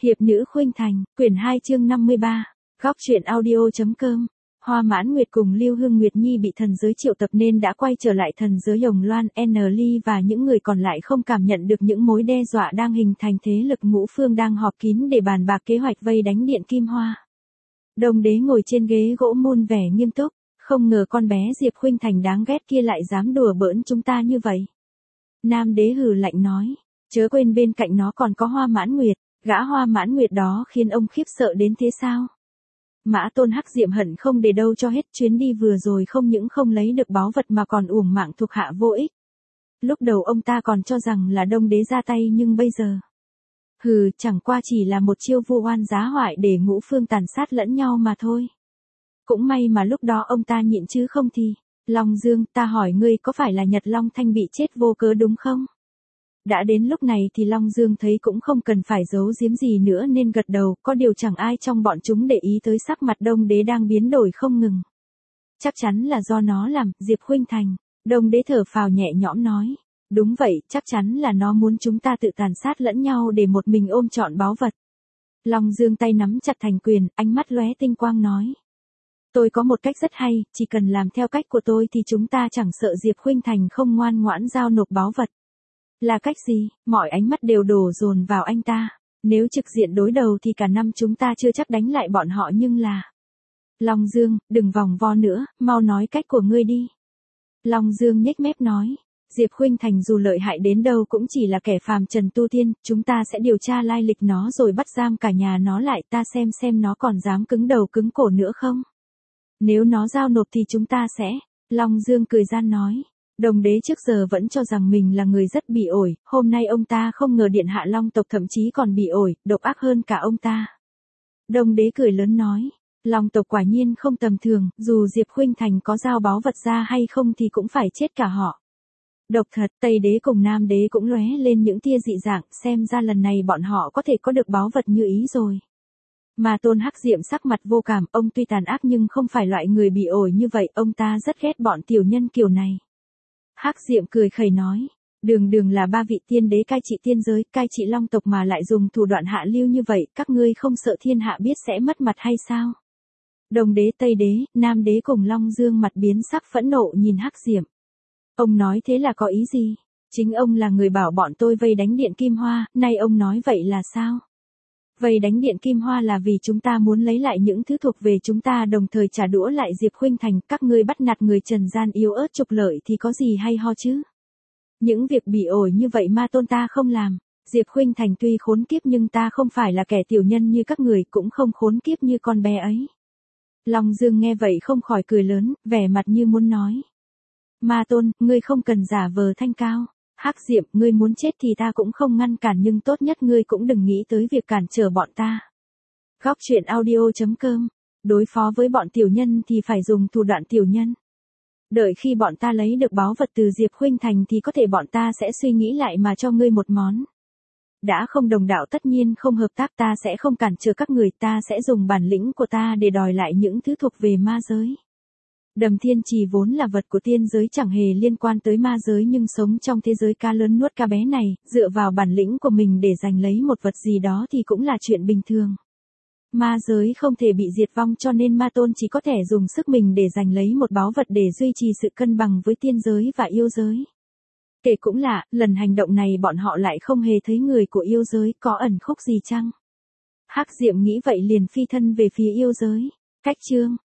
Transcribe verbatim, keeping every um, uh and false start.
Hiệp nữ khuynh thành, quyển hai chương năm mươi ba, góc truyện audio.com. Hoa Mãn Nguyệt cùng Lưu Hương Nguyệt Nhi bị thần giới triệu tập nên đã quay trở lại thần giới Hồng Loan, N Ly và những người còn lại không cảm nhận được những mối đe dọa đang hình thành. Thế lực ngũ phương đang họp kín để bàn bạc kế hoạch vây đánh Điện Kim Hoa. Đông Đế ngồi trên ghế gỗ muôn vẻ nghiêm túc, không ngờ con bé Diệp Khuynh Thành đáng ghét kia lại dám đùa bỡn chúng ta như vậy. Nam Đế hừ lạnh nói, chớ quên bên cạnh nó còn có Hoa Mãn Nguyệt. Gã Hoa Mãn Nguyệt đó khiến ông khiếp sợ đến thế sao? Mã Tôn Hắc Diệm hận không để đâu cho hết, chuyến đi vừa rồi không những không lấy được báu vật mà còn uổng mạng thuộc hạ vô ích. Lúc đầu ông ta còn cho rằng là Đông Đế ra tay nhưng bây giờ... Hừ, chẳng qua chỉ là một chiêu vu oan giá họa để ngũ phương tàn sát lẫn nhau mà thôi. Cũng may mà lúc đó ông ta nhịn chứ không thì... Long Dương, ta hỏi ngươi có phải là Nhật Long Thanh bị chết vô cớ đúng không? Đã đến lúc này thì Long Dương thấy cũng không cần phải giấu giếm gì nữa nên gật đầu, có điều chẳng ai trong bọn chúng để ý tới sắc mặt Đông Đế đang biến đổi không ngừng. Chắc chắn là do nó làm, Diệp Khuynh Thành. Đông Đế thở phào nhẹ nhõm nói. Đúng vậy, chắc chắn là nó muốn chúng ta tự tàn sát lẫn nhau để một mình ôm trọn báu vật. Long Dương tay nắm chặt thành quyền, ánh mắt lóe tinh quang nói. Tôi có một cách rất hay, chỉ cần làm theo cách của tôi thì chúng ta chẳng sợ Diệp Khuynh Thành không ngoan ngoãn giao nộp báu vật. Là cách gì? Mọi ánh mắt đều đổ dồn vào anh ta. Nếu trực diện đối đầu thì cả năm chúng ta chưa chắc đánh lại bọn họ nhưng là... Long Dương, đừng vòng vo nữa, mau nói cách của ngươi đi. Long Dương nhếch mép nói. Diệp Khuynh Thành dù lợi hại đến đâu cũng chỉ là kẻ phàm trần tu tiên, chúng ta sẽ điều tra lai lịch nó rồi bắt giam cả nhà nó lại, ta xem xem nó còn dám cứng đầu cứng cổ nữa không. Nếu nó giao nộp thì chúng ta sẽ... Long Dương cười gian nói. Đồng Đế trước giờ vẫn cho rằng mình là người rất bị ổi, hôm nay ông ta không ngờ Điện Hạ Long tộc thậm chí còn bị ổi, độc ác hơn cả ông ta. Đông Đế cười lớn nói, Long tộc quả nhiên không tầm thường, dù Diệp Khuynh Thành có giao báu vật ra hay không thì cũng phải chết cả họ. Độc thật, Tây Đế cùng Nam Đế cũng lóe lên những tia dị dạng, xem ra lần này bọn họ có thể có được báu vật như ý rồi. Mà Tôn Hắc Diệm sắc mặt vô cảm, ông tuy tàn ác nhưng không phải loại người bị ổi như vậy, ông ta rất ghét bọn tiểu nhân kiểu này. Hắc Diệm cười khẩy nói, đường đường là ba vị tiên đế cai trị tiên giới, cai trị Long tộc mà lại dùng thủ đoạn hạ lưu như vậy, các ngươi không sợ thiên hạ biết sẽ mất mặt hay sao? Đông Đế, Tây Đế, Nam Đế cùng Long Dương mặt biến sắc phẫn nộ nhìn Hắc Diệm. Ông nói thế là có ý gì? Chính ông là người bảo bọn tôi vây đánh Điện Kim Hoa, nay ông nói vậy là sao? Vây đánh Điện Kim Hoa là vì chúng ta muốn lấy lại những thứ thuộc về chúng ta, đồng thời trả đũa lại Diệp Khuynh Thành, các ngươi bắt nạt người trần gian yếu ớt trục lợi thì có gì hay ho chứ? Những việc bị ổi như vậy Ma Tôn ta không làm. Diệp Khuynh Thành tuy khốn kiếp nhưng ta không phải là kẻ tiểu nhân như các người, cũng không khốn kiếp như con bé ấy. Long Dương nghe vậy không khỏi cười lớn, vẻ mặt như muốn nói. Ma Tôn, ngươi không cần giả vờ thanh cao. Hắc Diệm, ngươi muốn chết thì ta cũng không ngăn cản nhưng tốt nhất ngươi cũng đừng nghĩ tới việc cản trở bọn ta. Góc truyện audio.com. Đối phó với bọn tiểu nhân thì phải dùng thủ đoạn tiểu nhân. Đợi khi bọn ta lấy được báu vật từ Diệp Khuynh Thành thì có thể bọn ta sẽ suy nghĩ lại mà cho ngươi một món. Đã không đồng đạo tất nhiên không hợp tác, ta sẽ không cản trở các người, ta sẽ dùng bản lĩnh của ta để đòi lại những thứ thuộc về ma giới. Đầm Thiên Trì vốn là vật của tiên giới chẳng hề liên quan tới ma giới nhưng sống trong thế giới cá lớn nuốt cá bé này, dựa vào bản lĩnh của mình để giành lấy một vật gì đó thì cũng là chuyện bình thường. Ma giới không thể bị diệt vong cho nên Ma Tôn chỉ có thể dùng sức mình để giành lấy một báu vật để duy trì sự cân bằng với tiên giới và yêu giới. Kể cũng lạ, lần hành động này bọn họ lại không hề thấy người của yêu giới, có ẩn khúc gì chăng? Hắc Diệm nghĩ vậy liền phi thân về phía yêu giới. Cách chương